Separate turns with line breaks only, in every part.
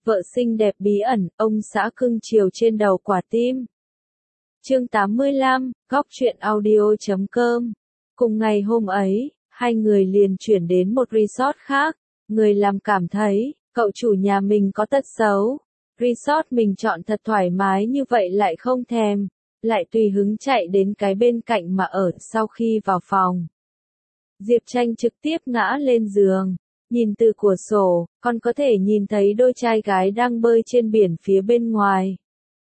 vợ xinh đẹp bí ẩn, ông xã cưng chiều trên đầu quả tim. Chương 85, góc truyện audio.com. Cùng ngày hôm ấy, hai người liền chuyển đến một resort khác. Người làm cảm thấy, cậu chủ nhà mình có tật xấu. Resort mình chọn thật thoải mái như vậy lại không thèm, lại tùy hứng chạy đến cái bên cạnh mà ở. Sau khi vào phòng, Diệp Tranh trực tiếp ngã lên giường. Nhìn từ cửa sổ, con có thể nhìn thấy đôi trai gái đang bơi trên biển phía bên ngoài.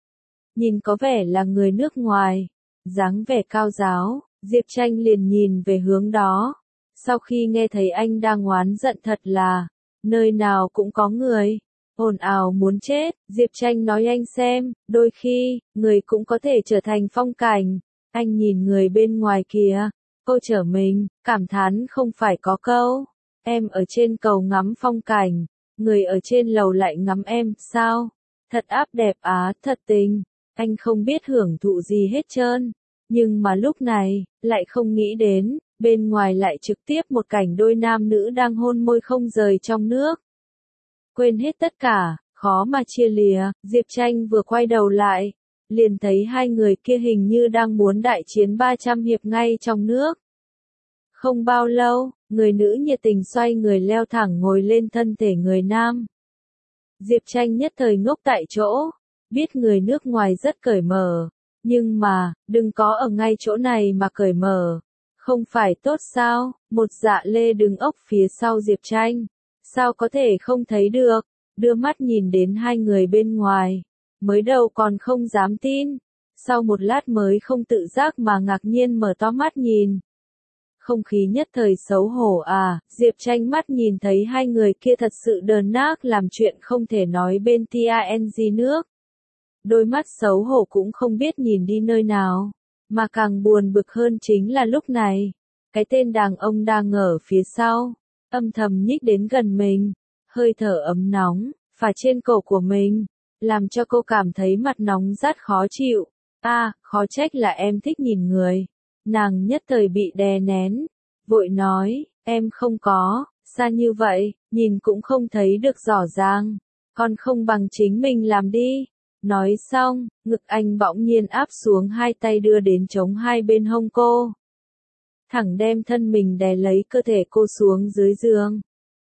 Nhìn có vẻ là người nước ngoài, dáng vẻ cao ráo, Diệp Tranh liền nhìn về hướng đó. Sau khi nghe thấy anh đang oán giận thật là, nơi nào cũng có người, ồn ào muốn chết, Diệp Tranh nói anh xem, đôi khi, người cũng có thể trở thành phong cảnh. Anh nhìn người bên ngoài kìa, cô trở mình, cảm thán không phải có câu. Em ở trên cầu ngắm phong cảnh, người ở trên lầu lại ngắm em, sao? Thật áp đẹp á, thật tình. Anh không biết hưởng thụ gì hết trơn. Nhưng mà lúc này, lại không nghĩ đến, bên ngoài lại trực tiếp một cảnh đôi nam nữ đang hôn môi không rời trong nước. Quên hết tất cả, khó mà chia lìa, Diệp Tranh vừa quay đầu lại, liền thấy hai người kia hình như đang muốn đại chiến 300 hiệp ngay trong nước. Không bao lâu, người nữ nhiệt tình xoay người leo thẳng ngồi lên thân thể người nam. Diệp Tranh nhất thời ngốc tại chỗ, biết người nước ngoài rất cởi mở, nhưng mà, đừng có ở ngay chỗ này mà cởi mở. Không phải tốt sao? Một Dạ Lê đứng ốc phía sau Diệp Tranh. Sao có thể không thấy được? Đưa mắt nhìn đến hai người bên ngoài. Mới đầu còn không dám tin. Sau một lát mới không tự giác mà ngạc nhiên mở to mắt nhìn. Không khí nhất thời xấu hổ à, Diệp Tranh mắt nhìn thấy hai người kia thật sự đờn nác làm chuyện không thể nói bên TANG nước. Đôi mắt xấu hổ cũng không biết nhìn đi nơi nào, mà càng buồn bực hơn chính là lúc này, cái tên đàn ông đang ở phía sau, âm thầm nhích đến gần mình, hơi thở ấm nóng, phả trên cổ của mình, làm cho cô cảm thấy mặt nóng rát khó chịu. Khó trách là em thích nhìn người. Nàng nhất thời bị đè nén, vội nói, em không có, xa như vậy, nhìn cũng không thấy được rõ ràng, còn không bằng chính mình làm đi. Nói xong, ngực anh bỗng nhiên áp xuống, hai tay đưa đến chống hai bên hông cô. Thẳng đem thân mình đè lấy cơ thể cô xuống dưới giường.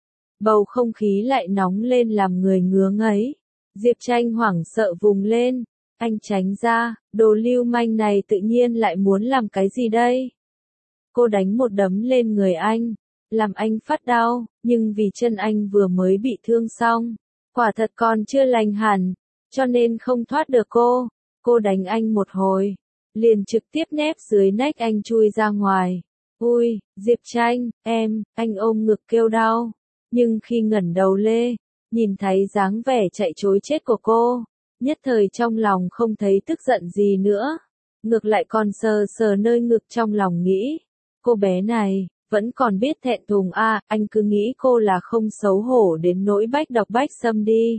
Bầu không khí lại nóng lên làm người ngứa ngáy. Diệp Tranh hoảng sợ vùng lên. Anh tránh ra, đồ lưu manh này tự nhiên lại muốn làm cái gì đây? Cô đánh một đấm lên người anh, làm anh phát đau, nhưng vì chân anh vừa mới bị thương xong, quả thật còn chưa lành hẳn, cho nên không thoát được cô. Cô đánh anh một hồi, liền trực tiếp nép dưới nách anh chui ra ngoài. Ui, Diệp Tranh, anh ôm ngực kêu đau, nhưng khi ngẩng đầu lên, nhìn thấy dáng vẻ chạy trối chết của cô, nhất thời trong lòng không thấy tức giận gì nữa, ngược lại còn sờ sờ nơi ngực trong lòng nghĩ, cô bé này, vẫn còn biết thẹn thùng anh cứ nghĩ cô là không xấu hổ đến nỗi bách độc bách xâm đi.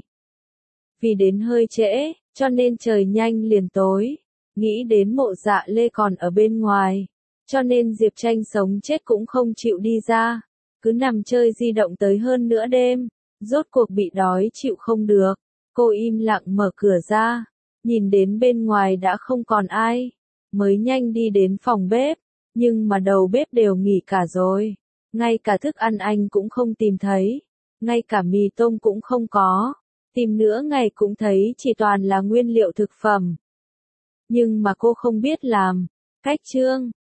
Vì đến hơi trễ, cho nên trời nhanh liền tối, nghĩ đến Mộ Dạ Lê còn ở bên ngoài, cho nên Diệp Tranh sống chết cũng không chịu đi ra, cứ nằm chơi di động tới hơn nửa đêm, rốt cuộc bị đói chịu không được. Cô im lặng mở cửa ra, nhìn đến bên ngoài đã không còn ai, mới nhanh đi đến phòng bếp, nhưng mà đầu bếp đều nghỉ cả rồi, ngay cả thức ăn anh cũng không tìm thấy, ngay cả mì tôm cũng không có, tìm nữa ngày cũng thấy chỉ toàn là nguyên liệu thực phẩm. Nhưng mà cô không biết làm, cách trương,